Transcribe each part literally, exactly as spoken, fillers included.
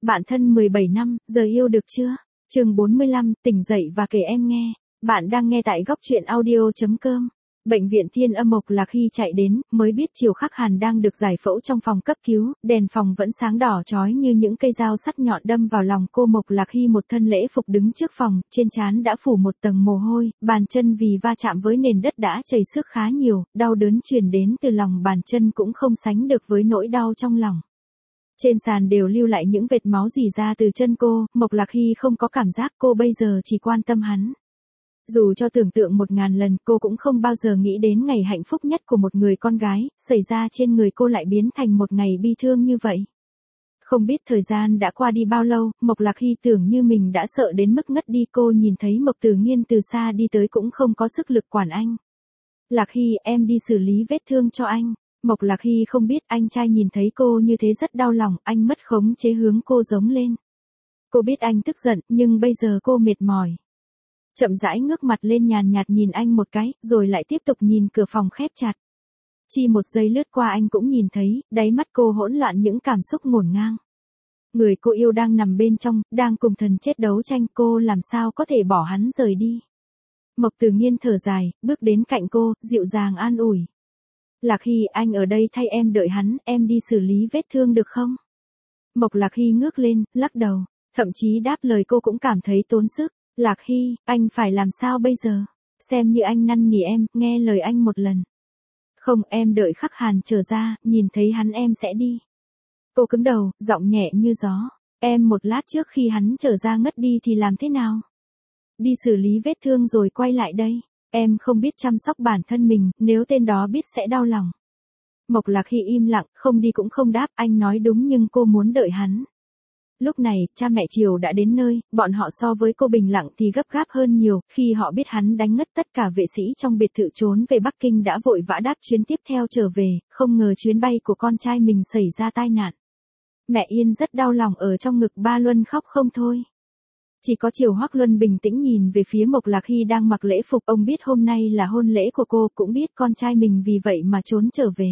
Bạn thân mười bảy năm, giờ yêu được chưa? Chương bốn mươi lăm, tỉnh dậy và kể em nghe. Bạn đang nghe tại góc truyện audio chấm com. Bệnh viện Thiên Âm Mộc Lạc Hy chạy đến, mới biết Triều Khắc Hàn đang được giải phẫu trong phòng cấp cứu, đèn phòng vẫn sáng đỏ chói như những cây dao sắt nhọn đâm vào lòng cô. Mộc Lạc Hy một thân lễ phục đứng trước phòng, trên trán đã phủ một tầng mồ hôi, bàn chân vì va chạm với nền đất đã chảy xước khá nhiều, đau đớn truyền đến từ lòng bàn chân cũng không sánh được với nỗi đau trong lòng. Trên sàn đều lưu lại những vệt máu rỉ ra từ chân cô, Mộc Lạc Hy không có cảm giác, cô bây giờ chỉ quan tâm hắn. Dù cho tưởng tượng một ngàn lần, cô cũng không bao giờ nghĩ đến ngày hạnh phúc nhất của một người con gái, xảy ra trên người cô lại biến thành một ngày bi thương như vậy. Không biết thời gian đã qua đi bao lâu, Mộc Lạc Hy tưởng như mình đã sợ đến mức ngất đi. Cô nhìn thấy Mộc Tử Nghiên từ xa đi tới cũng không có sức lực quản anh. Lạc Hy, em đi xử lý vết thương cho anh. Mộc Lạc Hy không biết anh trai nhìn thấy cô như thế rất đau lòng, anh mất khống chế hướng cô giống lên. Cô biết anh tức giận, nhưng bây giờ cô mệt mỏi. Chậm rãi ngước mặt lên nhàn nhạt nhìn anh một cái, rồi lại tiếp tục nhìn cửa phòng khép chặt. Chỉ một giây lướt qua anh cũng nhìn thấy, đáy mắt cô hỗn loạn những cảm xúc ngổn ngang. Người cô yêu đang nằm bên trong, đang cùng thần chết đấu tranh, cô làm sao có thể bỏ hắn rời đi. Mộc Tử Nghiên thở dài, bước đến cạnh cô, dịu dàng an ủi. Lạc Hy, anh ở đây thay em đợi hắn, em đi xử lý vết thương được không? Mộc Lạc Hy ngước lên, lắc đầu, thậm chí đáp lời cô cũng cảm thấy tốn sức. Lạc Hy, anh phải làm sao bây giờ? Xem như anh năn nỉ em, nghe lời anh một lần. Không, em đợi Khắc Hàn trở ra, nhìn thấy hắn em sẽ đi. Cô cứng đầu, giọng nhẹ như gió. Em một lát trước khi hắn trở ra ngất đi thì làm thế nào? Đi xử lý vết thương rồi quay lại đây. Em không biết chăm sóc bản thân mình, nếu tên đó biết sẽ đau lòng. Mộc Lạc Hy im lặng, không đi cũng không đáp, anh nói đúng nhưng cô muốn đợi hắn. Lúc này, cha mẹ Triều đã đến nơi, bọn họ so với cô bình lặng thì gấp gáp hơn nhiều, khi họ biết hắn đánh ngất tất cả vệ sĩ trong biệt thự trốn về Bắc Kinh đã vội vã đáp chuyến tiếp theo trở về, không ngờ chuyến bay của con trai mình xảy ra tai nạn. Mẹ Yên rất đau lòng, ở trong ngực Ba Luân khóc không thôi. Chỉ có Triều Hoắc Luân bình tĩnh nhìn về phía Mộc Lạc Hy đang mặc lễ phục, ông biết hôm nay là hôn lễ của cô, cũng biết con trai mình vì vậy mà trốn trở về.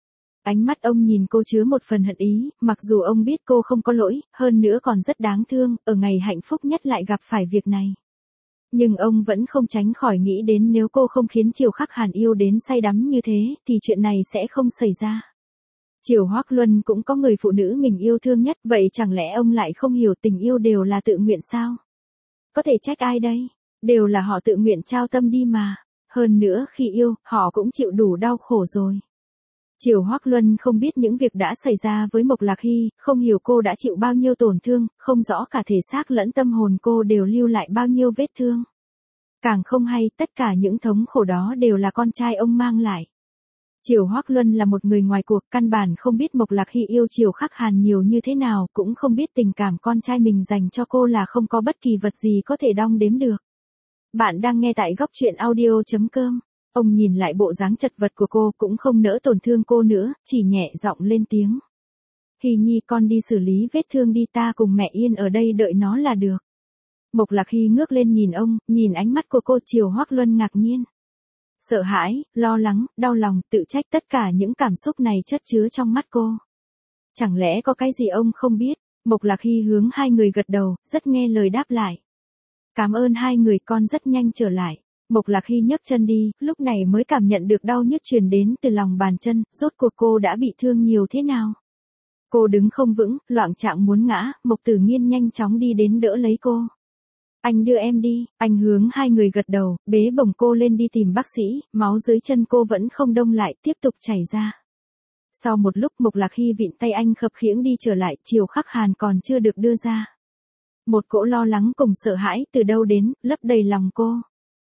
Ánh mắt ông nhìn cô chứa một phần hận ý, mặc dù ông biết cô không có lỗi, hơn nữa còn rất đáng thương, ở ngày hạnh phúc nhất lại gặp phải việc này. Nhưng ông vẫn không tránh khỏi nghĩ đến nếu cô không khiến Triều Khắc Hàn yêu đến say đắm như thế, thì chuyện này sẽ không xảy ra. Triều Hoắc Luân cũng có người phụ nữ mình yêu thương nhất, vậy chẳng lẽ ông lại không hiểu tình yêu đều là tự nguyện sao? Có thể trách ai đây? Đều là họ tự nguyện trao tâm đi mà. Hơn nữa khi yêu, họ cũng chịu đủ đau khổ rồi. Triều Hoắc Luân không biết những việc đã xảy ra với Mộc Lạc Hy, không hiểu cô đã chịu bao nhiêu tổn thương, không rõ cả thể xác lẫn tâm hồn cô đều lưu lại bao nhiêu vết thương. Càng không hay, tất cả những thống khổ đó đều là con trai ông mang lại. Triều Hoắc Luân là một người ngoài cuộc, căn bản không biết Mộc Lạc Hy yêu Triều Khắc Hàn nhiều như thế nào, cũng không biết tình cảm con trai mình dành cho cô là không có bất kỳ vật gì có thể đong đếm được. Bạn đang nghe tại góc truyện audio chấm com. Ông nhìn lại bộ dáng chật vật của cô cũng không nỡ tổn thương cô nữa, chỉ nhẹ giọng lên tiếng. Hy Nhi, con đi xử lý vết thương đi, ta cùng mẹ Yên ở đây đợi nó là được. Mộc Lạc Hy ngước lên nhìn ông, nhìn ánh mắt của cô. Triều Hoắc Luân ngạc nhiên. Sợ hãi, lo lắng, đau lòng, tự trách, tất cả những cảm xúc này chất chứa trong mắt cô. Chẳng lẽ có cái gì ông không biết? Mộc Lạc Hy hướng hai người gật đầu, rất nghe lời đáp lại. Cảm ơn hai người, con rất nhanh trở lại. Mộc Lạc Hy nhấc chân đi, lúc này mới cảm nhận được đau nhức truyền đến từ lòng bàn chân, rốt cuộc cô đã bị thương nhiều thế nào. Cô đứng không vững, loạng choạng muốn ngã, Mộc Tử Nghiên nhanh chóng đi đến đỡ lấy cô. Anh đưa em đi, anh hướng hai người gật đầu, bế bổng cô lên đi tìm bác sĩ, máu dưới chân cô vẫn không đông lại, tiếp tục chảy ra. Sau một lúc Mộc Lạc Hy vịn tay anh khập khiễng đi trở lại, Triều Khắc Hàn còn chưa được đưa ra. Một cỗ lo lắng cùng sợ hãi từ đâu đến, lấp đầy lòng cô.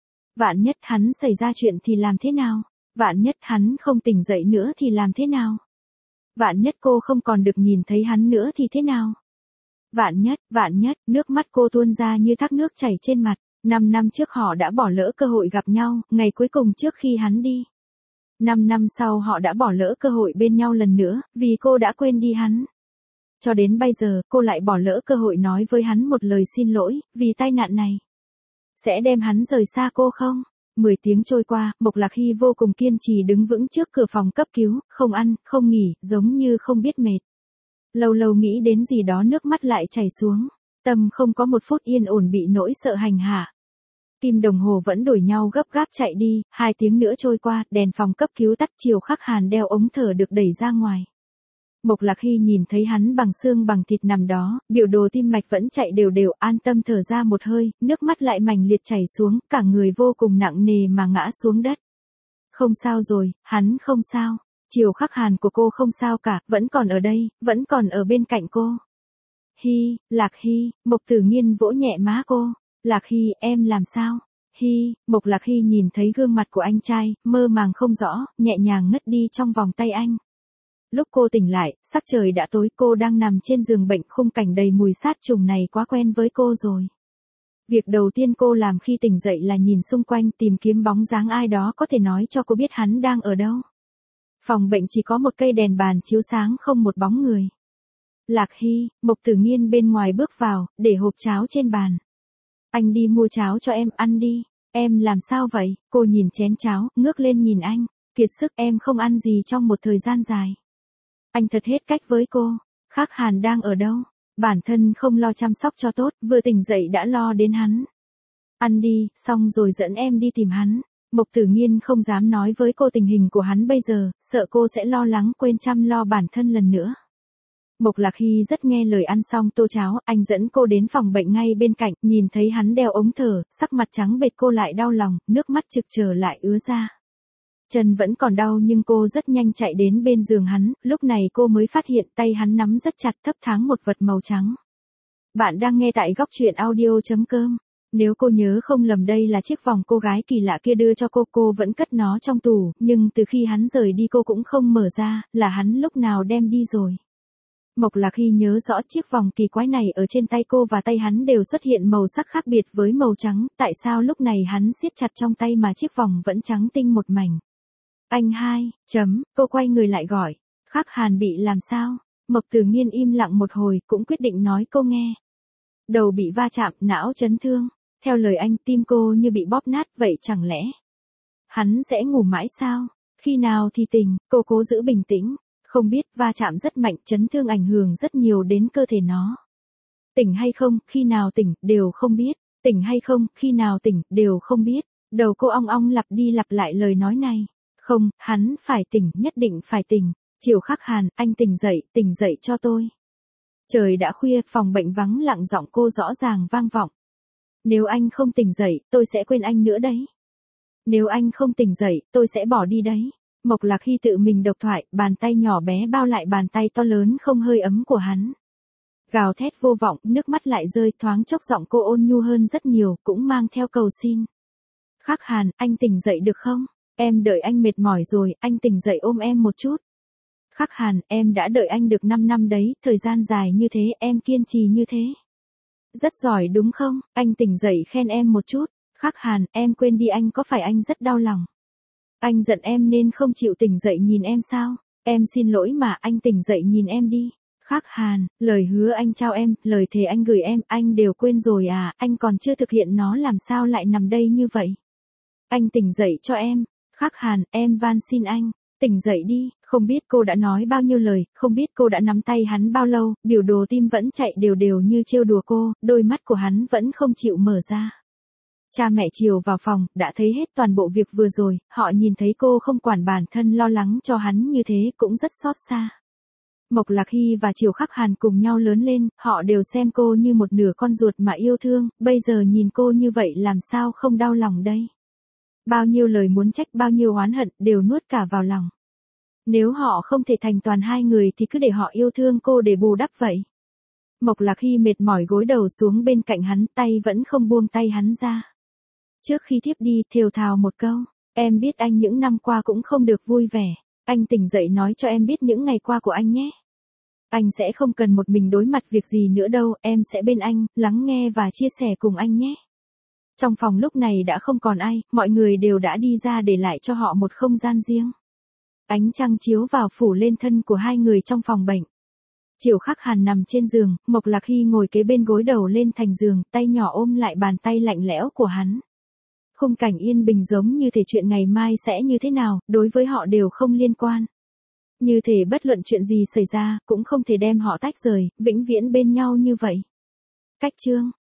Vạn nhất hắn xảy ra chuyện thì làm thế nào? Vạn nhất hắn không tỉnh dậy nữa thì làm thế nào? Vạn nhất cô không còn được nhìn thấy hắn nữa thì thế nào? Vạn nhất, vạn nhất, nước mắt cô tuôn ra như thác nước chảy trên mặt. Năm năm trước họ đã bỏ lỡ cơ hội gặp nhau, ngày cuối cùng trước khi hắn đi. Năm năm sau họ đã bỏ lỡ cơ hội bên nhau lần nữa, vì cô đã quên đi hắn. Cho đến bây giờ, cô lại bỏ lỡ cơ hội nói với hắn một lời xin lỗi, vì tai nạn này. Sẽ đem hắn rời xa cô không? Mười tiếng trôi qua, Mộc Lạc Hy vô cùng kiên trì đứng vững trước cửa phòng cấp cứu, không ăn, không nghỉ, giống như không biết mệt. Lâu lâu nghĩ đến gì đó nước mắt lại chảy xuống. Tâm không có một phút yên ổn bị nỗi sợ hành hạ. Kim đồng hồ vẫn đuổi nhau gấp gáp chạy đi, hai tiếng nữa trôi qua, đèn phòng cấp cứu tắt, Triều Khắc Hàn đeo ống thở được đẩy ra ngoài. Mộc Lạc Hy nhìn thấy hắn bằng xương bằng thịt nằm đó, biểu đồ tim mạch vẫn chạy đều đều, an tâm thở ra một hơi, nước mắt lại mảnh liệt chảy xuống, cả người vô cùng nặng nề mà ngã xuống đất. Không sao rồi, hắn không sao. Triều Khắc Hàn của cô không sao cả, vẫn còn ở đây, vẫn còn ở bên cạnh cô. Hy, Lạc Hy, Mộc Tử Nghiên vỗ nhẹ má cô. Lạc Hy, em làm sao? Hy, Mộc Lạc Hy nhìn thấy gương mặt của anh trai, mơ màng không rõ, nhẹ nhàng ngất đi trong vòng tay anh. Lúc cô tỉnh lại, sắc trời đã tối, cô đang nằm trên giường bệnh, khung cảnh đầy mùi sát trùng này quá quen với cô rồi. Việc đầu tiên cô làm khi tỉnh dậy là nhìn xung quanh tìm kiếm bóng dáng ai đó có thể nói cho cô biết hắn đang ở đâu. Phòng bệnh chỉ có một cây đèn bàn chiếu sáng, không một bóng người. Lạc Hy, Mộc Tử Nghiên bên ngoài bước vào, để hộp cháo trên bàn. Anh đi mua cháo cho em, ăn đi. Em làm sao vậy? Cô nhìn chén cháo, ngước lên nhìn anh. Kiệt sức, em không ăn gì trong một thời gian dài. Anh thật hết cách với cô. Khắc Hàn đang ở đâu? Bản thân không lo chăm sóc cho tốt, vừa tỉnh dậy đã lo đến hắn. Ăn đi, xong rồi dẫn em đi tìm hắn. Mộc Tử Nghiên không dám nói với cô tình hình của hắn bây giờ, sợ cô sẽ lo lắng quên chăm lo bản thân lần nữa. Mộc Lạc Hy rất nghe lời, ăn xong tô cháo, anh dẫn cô đến phòng bệnh ngay bên cạnh, nhìn thấy hắn đeo ống thở, sắc mặt trắng bệch cô lại đau lòng, nước mắt trực trở lại ứa ra. Chân vẫn còn đau nhưng cô rất nhanh chạy đến bên giường hắn, lúc này cô mới phát hiện tay hắn nắm rất chặt, thấp thoáng một vật màu trắng. Bạn đang nghe tại góc truyện audio chấm com. Nếu cô nhớ không lầm đây là chiếc vòng cô gái kỳ lạ kia đưa cho cô, cô vẫn cất nó trong tủ, nhưng từ khi hắn rời đi cô cũng không mở ra, là hắn lúc nào đem đi rồi. Mộc Lạc Hy nhớ rõ chiếc vòng kỳ quái này ở trên tay cô và tay hắn đều xuất hiện màu sắc khác biệt với màu trắng, tại sao lúc này hắn siết chặt trong tay mà chiếc vòng vẫn trắng tinh một mảnh. Anh hai, chấm, cô quay người lại gọi, Khắc Hàn bị làm sao? Mộc Tử Nghiên im lặng một hồi, cũng quyết định nói cô nghe. Đầu bị va chạm, não chấn thương. Theo lời anh, tim cô như bị bóp nát, vậy chẳng lẽ hắn sẽ ngủ mãi sao? Khi nào thì tỉnh? Cô cố giữ bình tĩnh. Không biết, va chạm rất mạnh, chấn thương ảnh hưởng rất nhiều đến cơ thể nó. Tỉnh hay không, khi nào tỉnh, đều không biết. Tỉnh hay không, khi nào tỉnh, đều không biết. Đầu cô ong ong lặp đi lặp lại lời nói này. Không, hắn phải tỉnh, nhất định phải tỉnh. Triều Khắc Hàn, anh tỉnh dậy, tỉnh dậy cho tôi. Trời đã khuya, phòng bệnh vắng lặng, giọng cô rõ ràng vang vọng. Nếu anh không tỉnh dậy, tôi sẽ quên anh nữa đấy. Nếu anh không tỉnh dậy, tôi sẽ bỏ đi đấy. Mộc Lạc Hy tự mình độc thoại, bàn tay nhỏ bé bao lại bàn tay to lớn không hơi ấm của hắn. Gào thét vô vọng, nước mắt lại rơi, thoáng chốc giọng cô ôn nhu hơn rất nhiều, cũng mang theo cầu xin. Khắc Hàn, anh tỉnh dậy được không? Em đợi anh mệt mỏi rồi, anh tỉnh dậy ôm em một chút. Khắc Hàn, em đã đợi anh được năm năm đấy, thời gian dài như thế, em kiên trì như thế. Rất giỏi đúng không? Anh tỉnh dậy khen em một chút. Khắc Hàn, em quên đi anh có phải anh rất đau lòng. Anh giận em nên không chịu tỉnh dậy nhìn em sao? Em xin lỗi mà, anh tỉnh dậy nhìn em đi. Khắc Hàn, lời hứa anh trao em, lời thề anh gửi em, anh đều quên rồi à, anh còn chưa thực hiện nó làm sao lại nằm đây như vậy? Anh tỉnh dậy cho em. Khắc Hàn, em van xin anh. Tỉnh dậy đi, không biết cô đã nói bao nhiêu lời, không biết cô đã nắm tay hắn bao lâu, biểu đồ tim vẫn chạy đều đều như trêu đùa cô, đôi mắt của hắn vẫn không chịu mở ra. Cha mẹ Triều vào phòng, đã thấy hết toàn bộ việc vừa rồi, họ nhìn thấy cô không quản bản thân lo lắng cho hắn như thế cũng rất xót xa. Mộc Lạc Hy và Triều Khắc Hàn cùng nhau lớn lên, họ đều xem cô như một nửa con ruột mà yêu thương, bây giờ nhìn cô như vậy làm sao không đau lòng đây. Bao nhiêu lời muốn trách, bao nhiêu oán hận, đều nuốt cả vào lòng. Nếu họ không thể thành toàn hai người thì cứ để họ yêu thương cô để bù đắp vậy. Mộc Lạc Hy mệt mỏi gối đầu xuống bên cạnh hắn, tay vẫn không buông tay hắn ra. Trước khi thiếp đi, thều thào một câu, em biết anh những năm qua cũng không được vui vẻ, anh tỉnh dậy nói cho em biết những ngày qua của anh nhé. Anh sẽ không cần một mình đối mặt việc gì nữa đâu, em sẽ bên anh, lắng nghe và chia sẻ cùng anh nhé. Trong phòng lúc này đã không còn ai, mọi người đều đã đi ra để lại cho họ một không gian riêng. Ánh trăng chiếu vào phủ lên thân của hai người trong phòng bệnh. Triều Khắc Hàn nằm trên giường, Mộc Lạc Hy ngồi kế bên gối đầu lên thành giường, tay nhỏ ôm lại bàn tay lạnh lẽo của hắn. Khung cảnh yên bình giống như thể chuyện ngày mai sẽ như thế nào, đối với họ đều không liên quan. Như thể bất luận chuyện gì xảy ra, cũng không thể đem họ tách rời, vĩnh viễn bên nhau như vậy. Cách chương